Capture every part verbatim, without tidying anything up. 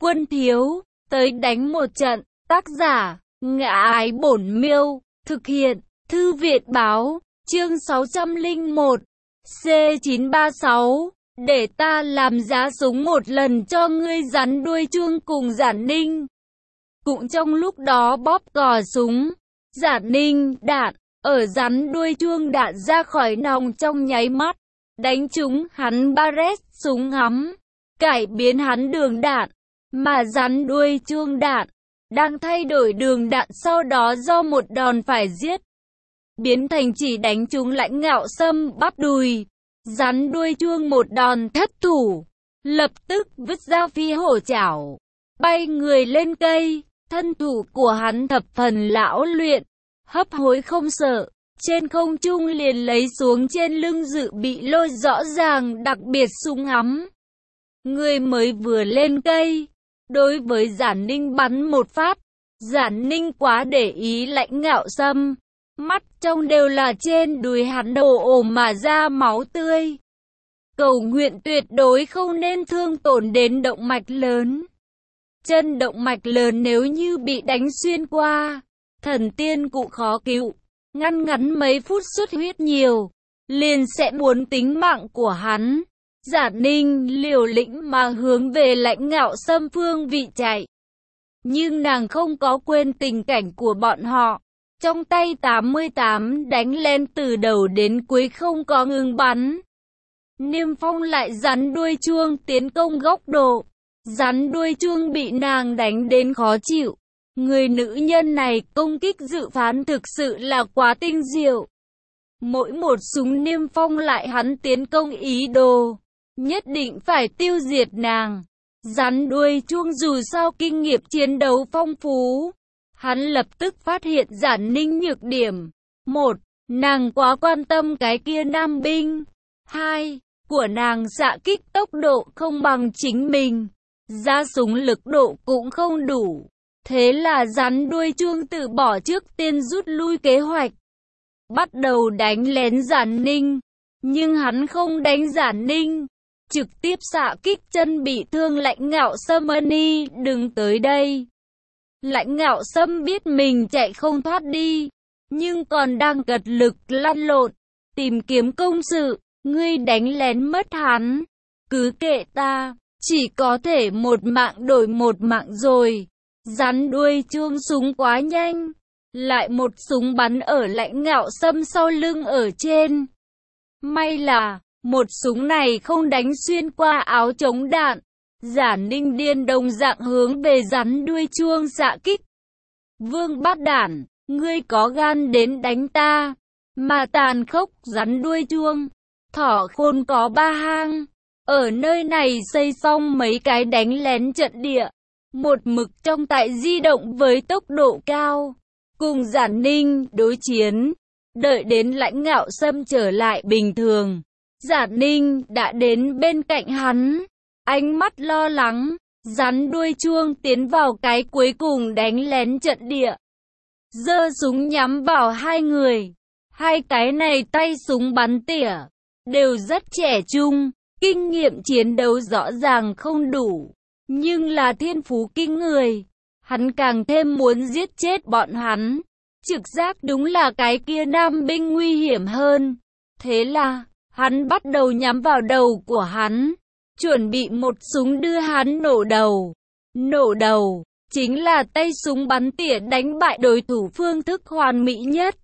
Quân thiếu, tới đánh một trận. Tác giả, Ngã Ái Bổn Miêu. Thực hiện, Thư viện Báo. Chương sáu trăm lẻ một. C chín ba sáu. Để ta làm giá súng một lần cho ngươi. Rắn đuôi chuông cùng Giản Ninh. Cũng trong lúc đó bóp cò súng, Giản Ninh đạn ở rắn đuôi chuông đạn ra khỏi nòng trong nháy mắt, đánh trúng hắn Barrett súng ngắm, cải biến hắn đường đạn, mà rắn đuôi chuông đạn đang thay đổi đường đạn sau đó do một đòn phải giết, biến thành chỉ đánh trúng Lãnh Ngạo Sâm bắp đùi. Rắn đuôi chuông một đòn thất thủ, lập tức vứt ra phi hổ chảo, bay người lên cây. Thân thủ của hắn thập phần lão luyện, hấp hối không sợ, trên không trung liền lấy xuống trên lưng dự bị lôi rõ ràng đặc biệt súng ngắm. Người mới vừa lên cây, đối với Giản Ninh bắn một phát. Giản Ninh quá để ý Lãnh Ngạo Sâm, mắt trong đều là trên đùi hắn đổ ồ mà ra máu tươi. Cầu nguyện tuyệt đối không nên thương tổn đến động mạch lớn. Chân động mạch lớn nếu như bị đánh xuyên qua, thần tiên cũng khó cứu. Ngăn ngắn mấy phút xuất huyết nhiều, liền sẽ muốn tính mạng của hắn. Giản Ninh liều lĩnh mà hướng về Lãnh Ngạo Sâm phương vị chạy. Nhưng nàng không có quên tình cảnh của bọn họ. Trong tay tám mươi tám đánh lên từ đầu đến cuối không có ngừng bắn. Niêm Phong lại rắn đuôi chuông tiến công góc độ. Rắn đuôi chuông bị nàng đánh đến khó chịu. Người nữ nhân này công kích dự phán thực sự là quá tinh diệu. Mỗi một súng Niêm Phong lại hắn tiến công ý đồ, nhất định phải tiêu diệt nàng. Rắn đuôi chuông dù sao kinh nghiệm chiến đấu phong phú, hắn lập tức phát hiện Giản Ninh nhược điểm. Một, nàng quá quan tâm cái kia nam binh. Hai, của nàng xạ kích tốc độ không bằng chính mình. Giá súng lực độ cũng không đủ. Thế là rắn đuôi chuông từ bỏ trước tiên rút lui kế hoạch, bắt đầu đánh lén Giản Ninh. Nhưng hắn không đánh Giản Ninh, trực tiếp xạ kích chân bị thương Lãnh Ngạo Sâm. Ân đừng tới đây. Lãnh Ngạo Sâm biết mình chạy không thoát đi, nhưng còn đang cật lực lăn lộn, tìm kiếm công sự. Ngươi đánh lén mất hắn, cứ kệ ta. Chỉ có thể một mạng đổi một mạng rồi. Rắn đuôi chuông súng quá nhanh, lại một súng bắn ở Lãnh Ngạo Sâm sau lưng ở trên. May là một súng này không đánh xuyên qua áo chống đạn. Giản Ninh điên đồng dạng hướng về rắn đuôi chuông xạ kích. Vương Bát Đản, ngươi có gan đến đánh ta, mà tàn khốc. Rắn đuôi chuông, thỏ khôn có ba hang. Ở nơi này xây xong mấy cái đánh lén trận địa, một mực trong tại di động với tốc độ cao, cùng Giản Ninh đối chiến. Đợi đến Lãnh Ngạo Sâm trở lại bình thường, Giản Ninh đã đến bên cạnh hắn, ánh mắt lo lắng. Rắn đuôi chuông tiến vào cái cuối cùng đánh lén trận địa, giơ súng nhắm vào hai người. Hai cái này tay súng bắn tỉa, đều rất trẻ trung. Kinh nghiệm chiến đấu rõ ràng không đủ, nhưng là thiên phú kinh người. Hắn càng thêm muốn giết chết bọn hắn. Trực giác đúng là cái kia nam binh nguy hiểm hơn. Thế là, hắn bắt đầu nhắm vào đầu của hắn, chuẩn bị một súng đưa hắn nổ đầu. Nổ đầu, chính là tay súng bắn tỉa đánh bại đối thủ phương thức hoàn mỹ nhất.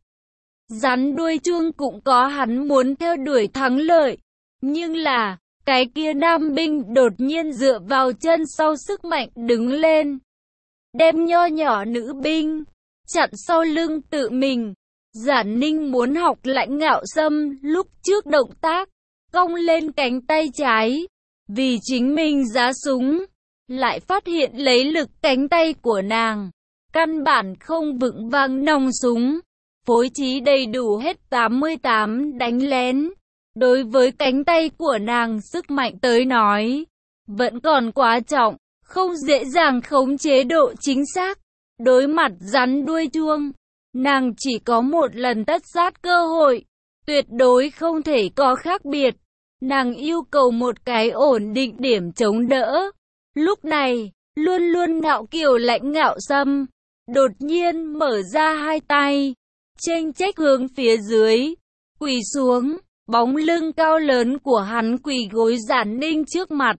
Rắn đuôi chuông cũng có hắn muốn theo đuổi thắng lợi, nhưng là cái kia nam binh đột nhiên dựa vào chân sau sức mạnh đứng lên, đem nho nhỏ nữ binh chặn sau lưng tự mình. Giản Ninh muốn học Lãnh Ngạo Sâm lúc trước động tác, cong lên cánh tay trái, vì chính mình giã súng, lại phát hiện lấy lực cánh tay của nàng căn bản không vững vàng nòng súng, phối trí đầy đủ hết tám mươi tám đánh lén. Đối với cánh tay của nàng sức mạnh tới nói, vẫn còn quá trọng, không dễ dàng khống chế độ chính xác. Đối mặt rắn đuôi chuông, nàng chỉ có một lần tất sát cơ hội, tuyệt đối không thể có khác biệt. Nàng yêu cầu một cái ổn định điểm chống đỡ. Lúc này, luôn luôn ngạo kiều Lãnh Ngạo Sâm, đột nhiên mở ra hai tay, chênh chách hướng phía dưới, quỳ xuống, bóng lưng cao lớn của hắn quỳ gối Giản Ninh trước mặt,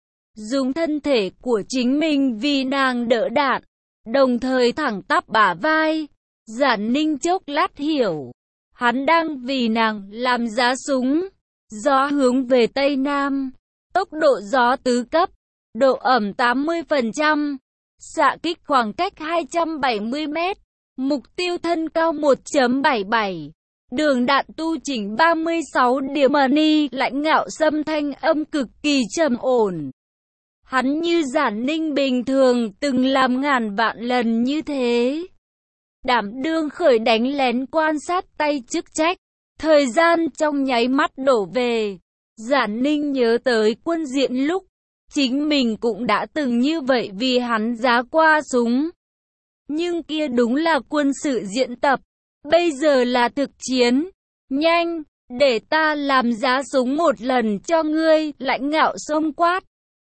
dùng thân thể của chính mình vì nàng đỡ đạn, đồng thời thẳng tắp bả vai. Giản Ninh chốc lát hiểu, hắn đang vì nàng làm giá súng. Gió hướng về Tây Nam, tốc độ gió tứ cấp, độ ẩm tám mươi phần trăm, xạ kích khoảng cách hai trăm bảy mươi mét, mục tiêu thân cao một chấm bảy bảy, đường đạn tu chỉnh ba mươi sáu điểm. Money Lãnh Ngạo Sâm thanh âm cực kỳ trầm ổn. Hắn như Giản Ninh bình thường từng làm ngàn vạn lần như thế. Đảm đương khởi đánh lén quan sát tay chức trách. Thời gian trong nháy mắt đổ về. Giản Ninh nhớ tới quân diện lúc chính mình cũng đã từng như vậy vì hắn giá qua súng. Nhưng kia đúng là quân sự diễn tập. Bây giờ là thực chiến. Nhanh, để ta làm giá súng một lần cho ngươi. Lãnh Ngạo Sâm quát.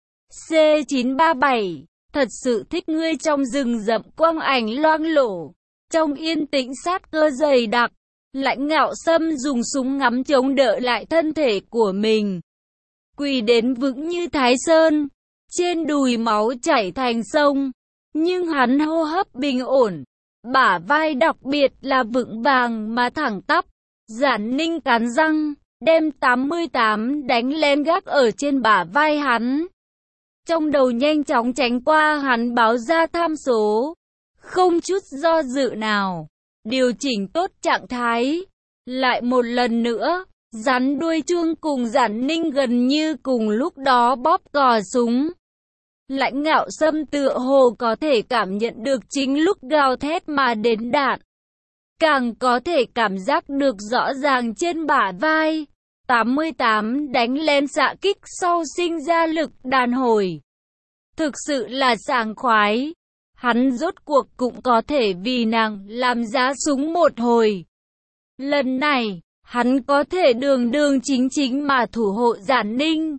C chín ba bảy, thật sự thích ngươi. Trong rừng rậm quang ảnh loang lổ, trong yên tĩnh sát cơ dày đặc, Lãnh Ngạo Sâm dùng súng ngắm chống đỡ lại thân thể của mình, quỳ đến vững như Thái Sơn, trên đùi máu chảy thành sông, nhưng hắn hô hấp bình ổn, bả vai đặc biệt là vững vàng mà thẳng tắp. Giản Ninh cắn răng, đem tám mươi tám đánh lên gác ở trên bả vai hắn. Trong đầu nhanh chóng tránh qua hắn báo ra tham số, không chút do dự nào, điều chỉnh tốt trạng thái. Lại một lần nữa, rắn đuôi chuông cùng Giản Ninh gần như cùng lúc đó bóp cò súng. Lãnh Ngạo Sâm tựa hồ có thể cảm nhận được chính lúc gào thét mà đến đạn, càng có thể cảm giác được rõ ràng trên bả vai. tám mươi tám đánh lên xạ kích sau sinh ra lực đàn hồi. Thực sự là sảng khoái. Hắn rốt cuộc cũng có thể vì nàng làm giá súng một hồi. Lần này, hắn có thể đường đường chính chính mà thủ hộ Giản Ninh.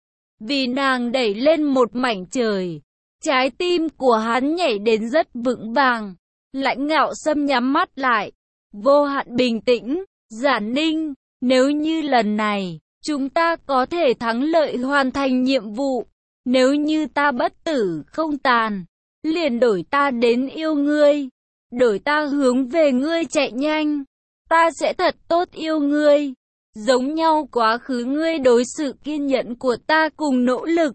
Vì nàng đẩy lên một mảnh trời, trái tim của hắn nhảy đến rất vững vàng. Lãnh Ngạo Sâm nhắm mắt lại, vô hạn bình tĩnh. Giản Ninh, nếu như lần này, chúng ta có thể thắng lợi hoàn thành nhiệm vụ. Nếu như ta bất tử không tàn, liền đổi ta đến yêu ngươi, đổi ta hướng về ngươi chạy nhanh. Ta sẽ thật tốt yêu ngươi, giống nhau quá khứ ngươi đối sự kiên nhẫn của ta cùng nỗ lực.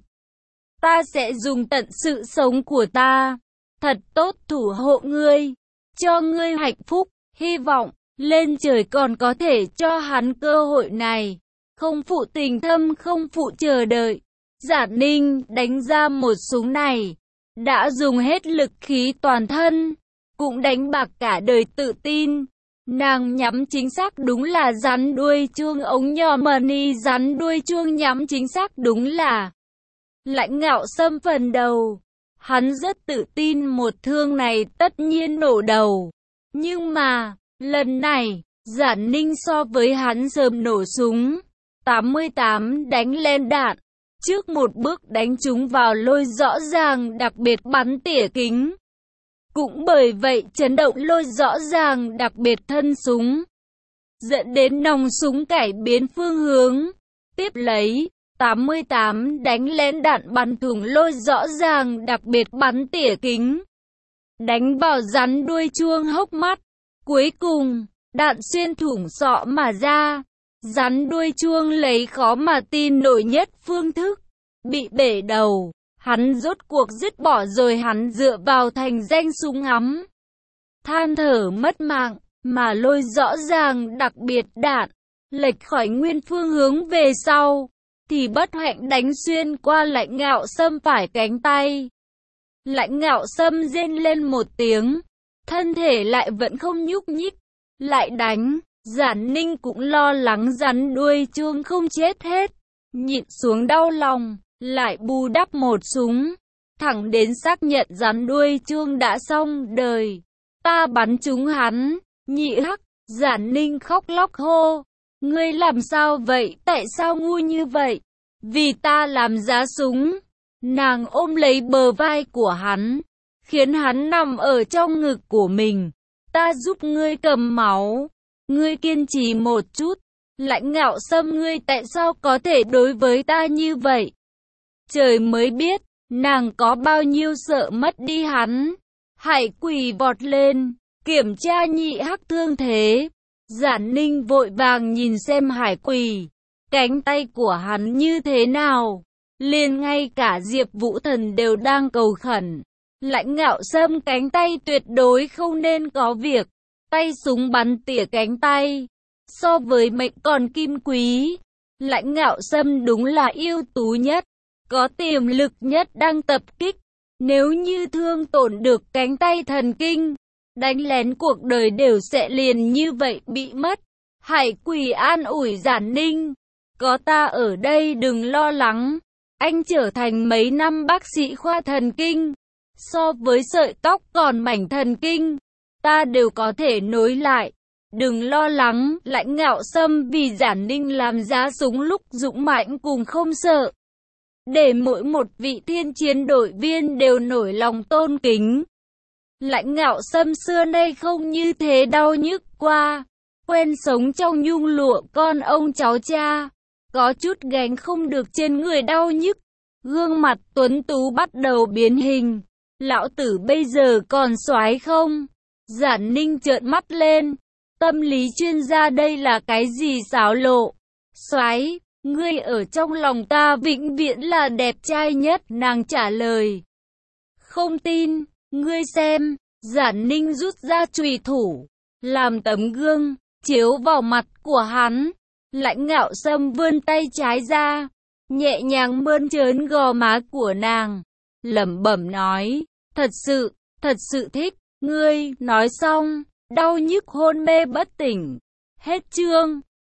Ta sẽ dùng tận sự sống của ta, thật tốt thủ hộ ngươi, cho ngươi hạnh phúc, hy vọng, lên trời còn có thể cho hắn cơ hội này, không phụ tình thâm không phụ chờ đợi. Giản Ninh đánh ra một súng này, đã dùng hết lực khí toàn thân, cũng đánh bạc cả đời tự tin. Nàng nhắm chính xác đúng là rắn đuôi chuông ống nhòm. Money rắn đuôi chuông nhắm chính xác đúng là Lãnh Ngạo Sâm phần đầu. Hắn rất tự tin một thương này tất nhiên nổ đầu. Nhưng mà, lần này, Giản Ninh so với hắn sớm nổ súng. tám mươi tám đánh lên đạn, trước một bước đánh trúng vào lôi rõ ràng, đặc biệt bắn tỉa kính. Cũng bởi vậy chấn động lôi rõ ràng, đặc biệt thân súng, dẫn đến nòng súng cải biến phương hướng. Tiếp lấy, tám mươi tám đánh lên đạn bắn thủng lôi rõ ràng, đặc biệt bắn tỉa kính, đánh vào rắn đuôi chuông hốc mắt. Cuối cùng, đạn xuyên thủng sọ mà ra. Rắn đuôi chuông lấy khó mà tin nổi nhất phương thức, bị bể đầu. Hắn rốt cuộc dứt bỏ rồi, hắn dựa vào thành danh súng ngắm, than thở mất mạng, mà lôi rõ ràng đặc biệt đạn, lệch khỏi nguyên phương hướng về sau, thì bất hạnh đánh xuyên qua Lãnh Ngạo Sâm phải cánh tay. Lãnh Ngạo Sâm rên lên một tiếng, thân thể lại vẫn không nhúc nhích, lại đánh. Giản Ninh cũng lo lắng rắn đuôi chuông không chết hết, nhịn xuống đau lòng, lại bù đắp một súng, thẳng đến xác nhận rắn đuôi chuông đã xong đời. Ta bắn trúng hắn. Nhị hắc. Giản Ninh khóc lóc hô, ngươi làm sao vậy, tại sao ngu như vậy? Vì ta làm giá súng, Nàng ôm lấy bờ vai của hắn, khiến hắn nằm ở trong ngực của mình. Ta giúp ngươi cầm máu, ngươi kiên trì một chút. Lãnh Ngạo Sâm, ngươi tại sao có thể đối với ta như vậy? Trời mới biết, nàng có bao nhiêu sợ mất đi hắn. Hải Quỳ vọt lên, kiểm tra Nhị Hắc thương thế. Giản Ninh vội vàng nhìn xem Hải Quỳ, cánh tay của hắn như thế nào. Liền ngay cả Diệp Vũ Thần đều đang cầu khẩn. Lãnh Ngạo Sâm, cánh tay tuyệt đối không nên có việc. Tay súng bắn tỉa cánh tay. So với mệnh còn kim quý, Lãnh Ngạo Sâm đúng là ưu tú nhất, có tiềm lực nhất đang tập kích. Nếu như thương tổn được cánh tay thần kinh, đánh lén cuộc đời đều sẽ liền như vậy bị mất. Hải Quỳ an ủi Giản Ninh, có ta ở đây đừng lo lắng, anh trở thành mấy năm bác sĩ khoa thần kinh, so với sợi tóc còn mảnh thần kinh, ta đều có thể nối lại. Đừng lo lắng. Lãnh Ngạo Sâm vì Giản Ninh làm giá súng lúc dũng mãnh cùng không sợ, để mỗi một vị thiên chiến đội viên đều nổi lòng tôn kính. Lãnh Ngạo Sâm xưa nay không như thế đau nhức qua, quen sống trong nhung lụa con ông cháu cha, có chút gánh không được trên người đau nhức. Gương mặt tuấn tú bắt đầu biến hình. Lão tử bây giờ còn soái không? Giản Ninh trợn mắt lên. Tâm lý chuyên gia đây là cái gì xáo lộ? Soái, ngươi ở trong lòng ta vĩnh viễn là đẹp trai nhất, nàng trả lời. Không tin, ngươi xem. Giản Ninh rút ra chùy thủ, làm tấm gương, chiếu vào mặt của hắn. Lãnh Ngạo Sâm vươn tay trái ra, nhẹ nhàng mơn trớn gò má của nàng, lẩm bẩm nói, thật sự, thật sự thích, ngươi. Nói xong, đau nhức hôn mê bất tỉnh. Hết chương.